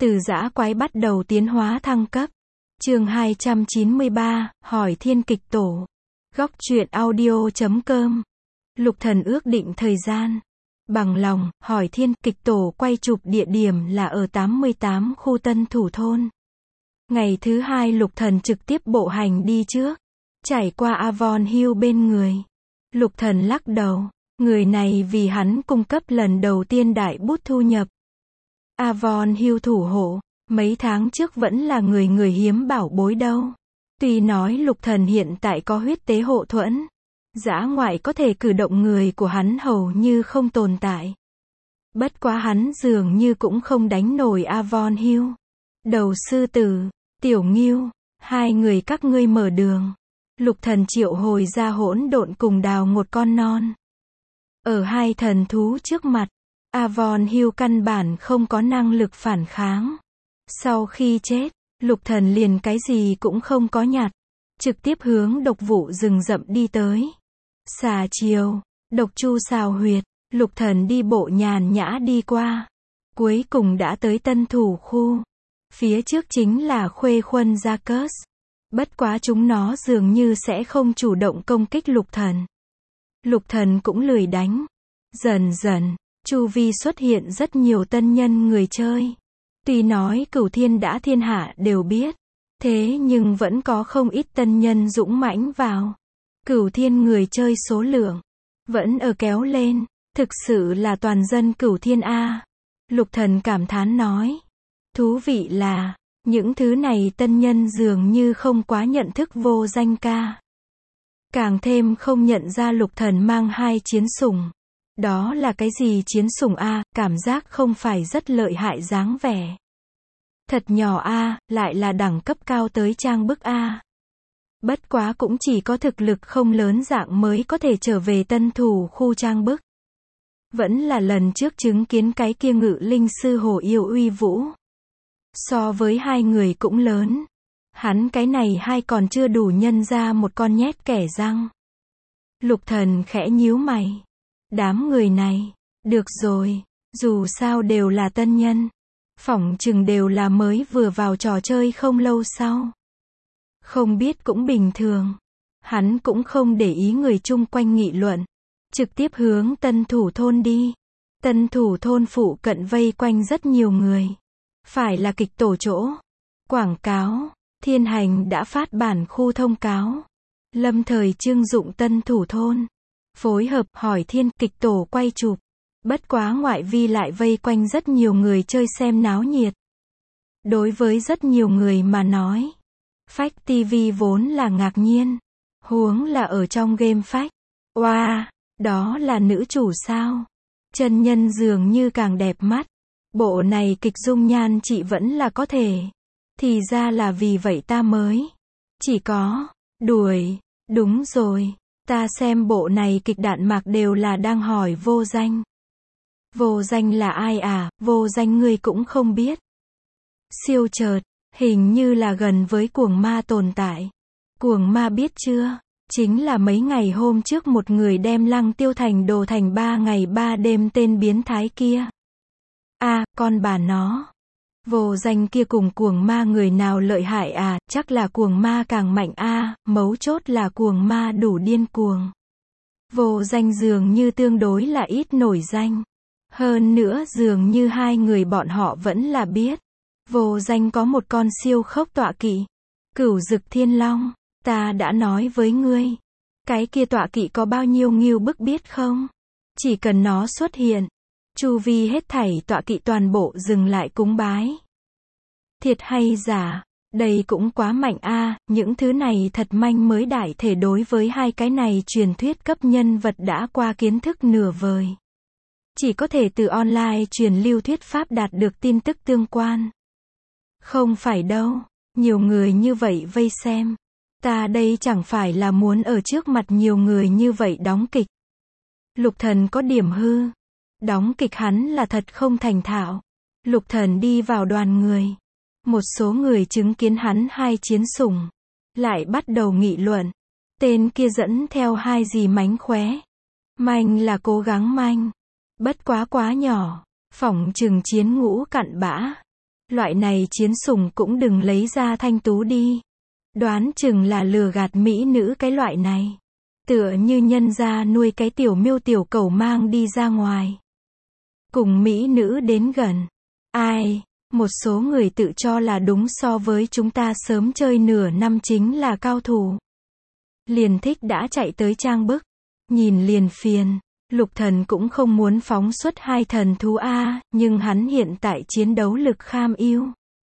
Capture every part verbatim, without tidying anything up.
Từ dã quái bắt đầu tiến hóa thăng cấp. Chương hai trăm chín mươi ba, hỏi thiên kịch tổ. Góc truyện audio chấm com. Lục Thần ước định thời gian. Bằng lòng, hỏi thiên kịch tổ quay chụp địa điểm là ở tám mươi tám khu Tân Thủ Thôn. Ngày thứ hai Lục Thần trực tiếp bộ hành đi trước. Trải qua Avon Hill bên người. Lục Thần lắc đầu. Người này vì hắn cung cấp lần đầu tiên đại bút thu nhập. Avon Hill thủ hộ, mấy tháng trước vẫn là người người hiếm bảo bối đâu. Tuy nói Lục Thần hiện tại có huyết tế hộ thuẫn, dã ngoại có thể cử động người của hắn hầu như không tồn tại. Bất quá hắn dường như cũng không đánh nổi Avon Hill. Đầu sư tử, Tiểu Ngưu, hai người các ngươi mở đường. Lục Thần triệu hồi ra hỗn độn cùng đào một con non. Ở hai thần thú trước mặt, Avon Hill căn bản không có năng lực phản kháng. Sau khi chết, Lục Thần liền cái gì cũng không có nhặt, trực tiếp hướng độc vụ rừng rậm đi tới. Xà chiều, độc chu xào huyệt, Lục Thần đi bộ nhàn nhã đi qua. Cuối cùng đã tới Tân Thủ khu. Phía trước chính là Khuê Khuân Gia Cớt. Bất quá chúng nó dường như sẽ không chủ động công kích Lục Thần. Lục Thần cũng lười đánh. Dần dần, chu vi xuất hiện rất nhiều tân nhân người chơi. Tuy nói Cửu Thiên đã thiên hạ đều biết, thế nhưng vẫn có không ít tân nhân dũng mãnh vào. Cửu Thiên người chơi số lượng vẫn ở kéo lên, thực sự là toàn dân Cửu Thiên a. Lục Thần cảm thán nói. Thú vị là, những thứ này tân nhân dường như không quá nhận thức vô danh ca. Càng thêm không nhận ra Lục Thần mang hai chiến sủng. Đó là cái gì chiến sủng a, cảm giác không phải rất lợi hại dáng vẻ. Thật nhỏ a, lại là đẳng cấp cao tới trang bức a. Bất quá cũng chỉ có thực lực không lớn dạng mới có thể trở về Tân Thủ khu trang bức. Vẫn là lần trước chứng kiến cái kia ngự linh sư hồ yêu uy vũ. So với hai người cũng lớn. Hắn cái này hai còn chưa đủ nhân ra một con nhét kẻ răng. Lục Thần khẽ nhíu mày. Đám người này, được rồi, dù sao đều là tân nhân. Phỏng chừng đều là mới vừa vào trò chơi không lâu sau. Không biết cũng bình thường. Hắn cũng không để ý người chung quanh nghị luận. Trực tiếp hướng Tân Thủ Thôn đi. Tân Thủ Thôn phụ cận vây quanh rất nhiều người. Phải là kịch tổ chỗ. Quảng cáo. Thiên Hành đã phát bản khu thông cáo. Lâm thời trưng dụng Tân Thủ Thôn. Phối hợp hỏi thiên kịch tổ quay chụp. Bất quá ngoại vi lại vây quanh rất nhiều người chơi xem náo nhiệt. Đối với rất nhiều người mà nói, Phách ti vi vốn là ngạc nhiên. Huống là ở trong game Phách. Oa, wow, đó là nữ chủ sao? Chân nhân dường như càng đẹp mắt. Bộ này kịch dung nhan chị vẫn là có thể. Thì ra là vì vậy ta mới. Chỉ có, đuổi, đúng rồi. Ta xem bộ này kịch đạn mạc đều là đang hỏi vô danh. Vô danh là ai à, vô danh ngươi cũng không biết. Siêu chợt, hình như là gần với cuồng ma tồn tại. Cuồng ma biết chưa? Chính là mấy ngày hôm trước một người đem Lăng Tiêu Thành đồ thành ba ngày ba đêm tên biến thái kia. A, à, con bà nó. Vô danh kia cùng cuồng ma người nào lợi hại à, chắc là cuồng ma càng mạnh a, à, mấu chốt là cuồng ma đủ điên cuồng. Vô danh dường như tương đối là ít nổi danh. Hơn nữa dường như hai người bọn họ vẫn là biết. Vô danh có một con siêu khốc tọa kỵ. Cửu Dực Thiên Long, ta đã nói với ngươi. Cái kia tọa kỵ có bao nhiêu nghiêu bức biết không? Chỉ cần nó xuất hiện. Chu vi hết thảy tọa kỵ toàn bộ dừng lại cúng bái. Thiệt hay giả, đây cũng quá mạnh a, à, những thứ này thật manh mới đại thể đối với hai cái này truyền thuyết cấp nhân vật đã qua kiến thức nửa vời. Chỉ có thể từ online truyền lưu thuyết pháp đạt được tin tức tương quan. Không phải đâu, nhiều người như vậy vây xem. Ta đây chẳng phải là muốn ở trước mặt nhiều người như vậy đóng kịch. Lục Thần có điểm hư. Đóng kịch hắn là thật không thành thạo. Lục Thần đi vào đoàn người. Một số người chứng kiến hắn hai chiến sủng. Lại bắt đầu nghị luận. Tên kia dẫn theo hai gì mánh khóe. Manh là cố gắng manh. Bất quá quá nhỏ. Phỏng chừng chiến ngũ cặn bã. Loại này chiến sủng cũng đừng lấy ra thanh tú đi. Đoán chừng là lừa gạt mỹ nữ cái loại này. Tựa như nhân gia nuôi cái tiểu miêu tiểu cẩu mang đi ra ngoài. Cùng mỹ nữ đến gần. Ai, một số người tự cho là đúng so với chúng ta sớm chơi nửa năm chính là cao thủ. Liền thích đã chạy tới trang bức. Nhìn liền phiền. Lục Thần cũng không muốn phóng xuất hai thần thú A, nhưng hắn hiện tại chiến đấu lực kham ưu.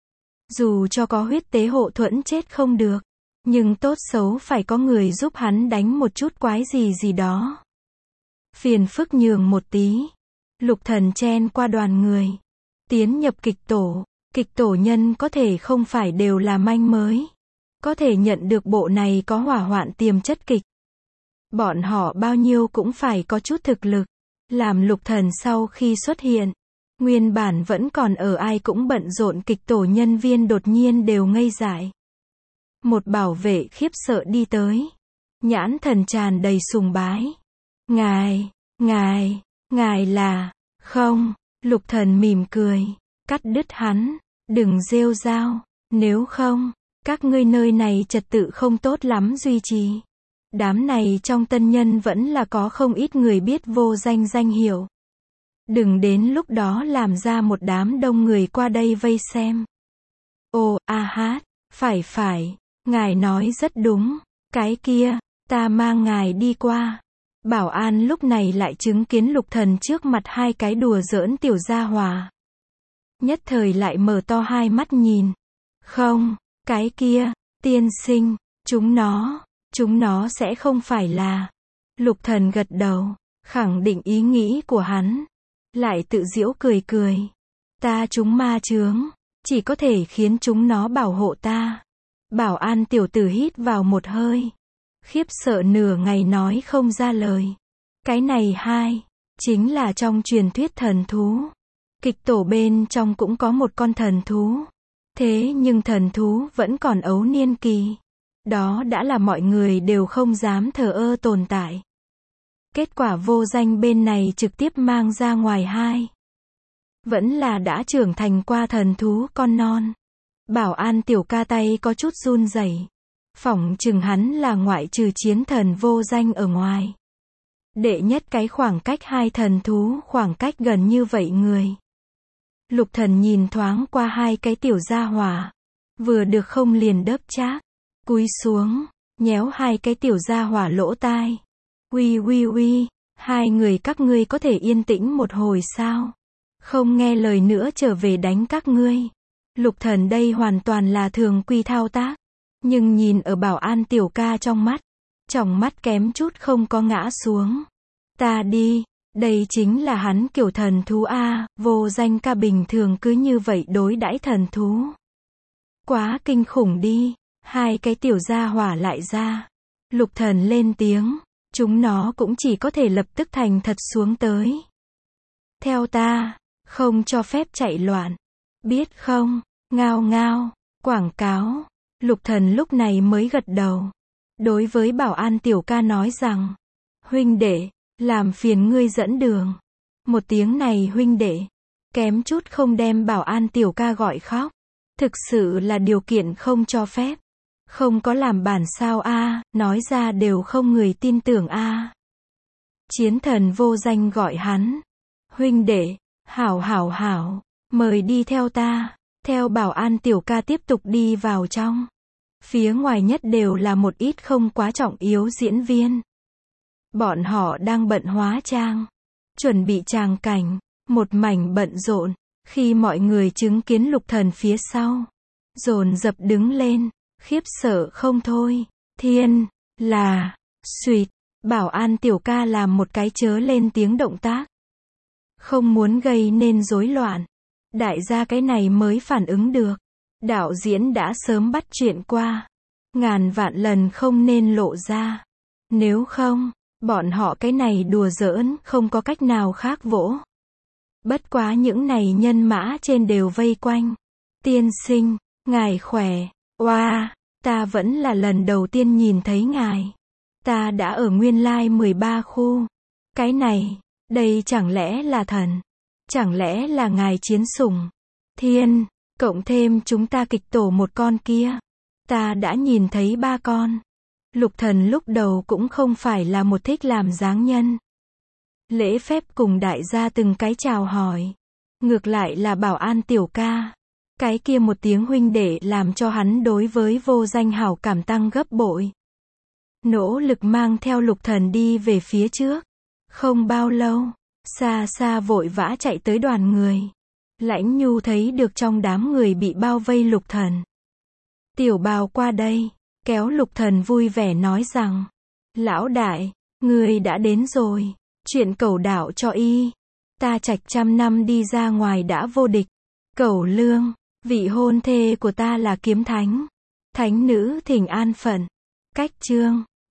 Dù cho có huyết tế hộ thuẫn chết không được. Nhưng tốt xấu phải có người giúp hắn đánh một chút quái gì gì đó. Phiền phức nhường một tí. Lục Thần chen qua đoàn người. Tiến nhập kịch tổ. Kịch tổ nhân có thể không phải đều là manh mới. Có thể nhận được bộ này có hỏa hoạn tiềm chất kịch. Bọn họ bao nhiêu cũng phải có chút thực lực. Làm Lục Thần sau khi xuất hiện. Nguyên bản vẫn còn ở ai cũng bận rộn kịch tổ nhân viên đột nhiên đều ngây dại. Một bảo vệ khiếp sợ đi tới. Nhãn thần tràn đầy sùng bái. Ngài, ngài, ngài là, không, Lục Thần mỉm cười, cắt đứt hắn, đừng rêu rao, nếu không, các ngươi nơi này trật tự không tốt lắm duy trì. Đám này trong tân nhân vẫn là có không ít người biết vô danh danh hiệu. Đừng đến lúc đó làm ra một đám đông người qua đây vây xem. Ồ, a hát, phải phải. Ngài nói rất đúng, cái kia, ta mang ngài đi qua. Bảo an lúc này lại chứng kiến Lục Thần trước mặt hai cái đùa giỡn tiểu gia hỏa. Nhất thời lại mở to hai mắt nhìn. Không, cái kia, tiên sinh, chúng nó, chúng nó sẽ không phải là. Lục Thần gật đầu, khẳng định ý nghĩ của hắn. Lại tự giễu cười cười. Ta chúng ma chướng, chỉ có thể khiến chúng nó bảo hộ ta. Bảo an tiểu tử hít vào một hơi. Khiếp sợ nửa ngày nói không ra lời. Cái này hai, chính là trong truyền thuyết thần thú. Kịch tổ bên trong cũng có một con thần thú. Thế nhưng thần thú vẫn còn ấu niên kỳ. Đó đã là mọi người đều không dám thờ ơ tồn tại. Kết quả vô danh bên này trực tiếp mang ra ngoài hai. Vẫn là đã trưởng thành qua thần thú con non. Bảo an tiểu ca tay có chút run rẩy. Phỏng chừng hắn là ngoại trừ chiến thần vô danh ở ngoài. Đệ nhất cái khoảng cách hai thần thú khoảng cách gần như vậy người. Lục Thần nhìn thoáng qua hai cái tiểu gia hỏa. Vừa được không liền đớp chác. Cúi xuống, nhéo hai cái tiểu gia hỏa lỗ tai. Uy uy uy, hai người các ngươi có thể yên tĩnh một hồi sao? Không nghe lời nữa trở về đánh các ngươi. Lục Thần đây hoàn toàn là thường quy thao tác. Nhưng nhìn ở bảo an tiểu ca trong mắt. Tròng mắt kém chút không có ngã xuống. Ta đi, đây chính là hắn kiểu thần thú A, vô danh ca bình thường cứ như vậy đối đãi thần thú. Quá kinh khủng đi, hai cái tiểu gia hỏa lại ra. Lục Thần lên tiếng, chúng nó cũng chỉ có thể lập tức thành thật xuống tới. Theo ta, không cho phép chạy loạn. Biết không, ngao ngao, quảng cáo. Lục Thần lúc này mới gật đầu. Đối với bảo an tiểu ca nói rằng, huynh đệ, làm phiền ngươi dẫn đường. Một tiếng này huynh đệ, kém chút không đem bảo an tiểu ca gọi khóc. Thực sự là điều kiện không cho phép. Không có làm bản sao a, nói ra đều không người tin tưởng a. Chiến thần vô danh gọi hắn. Huynh đệ, hảo hảo hảo, mời đi theo ta. Theo bảo an tiểu ca tiếp tục đi vào trong. Phía ngoài nhất đều là một ít không quá trọng yếu diễn viên. Bọn họ đang bận hóa trang, chuẩn bị tràng cảnh, một mảnh bận rộn. Khi mọi người chứng kiến Lục Thần phía sau, dồn dập đứng lên, khiếp sợ không thôi. Thiên, là, suýt, bảo an tiểu ca làm một cái chớ lên tiếng động tác. Không muốn gây nên rối loạn. Đại gia cái này mới phản ứng được. Đạo diễn đã sớm bắt chuyện qua. Ngàn vạn lần không nên lộ ra. Nếu không, bọn họ cái này đùa giỡn không có cách nào khác vỗ. Bất quá những này nhân mã trên đều vây quanh. Tiên sinh, ngài khỏe. Oa, ta vẫn là lần đầu tiên nhìn thấy ngài. Ta đã ở nguyên lai mười ba khu. Cái này, đây chẳng lẽ là thần? Chẳng lẽ là ngài chiến sủng? Thiên, Cộng thêm chúng ta kịch tổ một con kia. Ta đã nhìn thấy ba con. Lục Thần lúc đầu cũng không phải là một thích làm dáng nhân. Lễ phép cùng đại gia từng cái chào hỏi. Ngược lại là bảo an tiểu ca. Cái kia một tiếng huynh đệ làm cho hắn đối với vô danh hảo cảm tăng gấp bội. Nỗ lực mang theo Lục Thần đi về phía trước. Không bao lâu, xa xa vội vã chạy tới đoàn người. Lãnh Nhu thấy được trong đám người bị bao vây Lục Thần. Tiểu Bào qua đây, kéo Lục Thần vui vẻ nói rằng, lão đại, người đã đến rồi, chuyện Cẩu đạo cho y. Ta Trạch trăm năm đi ra ngoài đã vô địch. Cẩu Lương, vị hôn thê của ta là kiếm thánh. Thánh nữ thỉnh an phận. Cách chương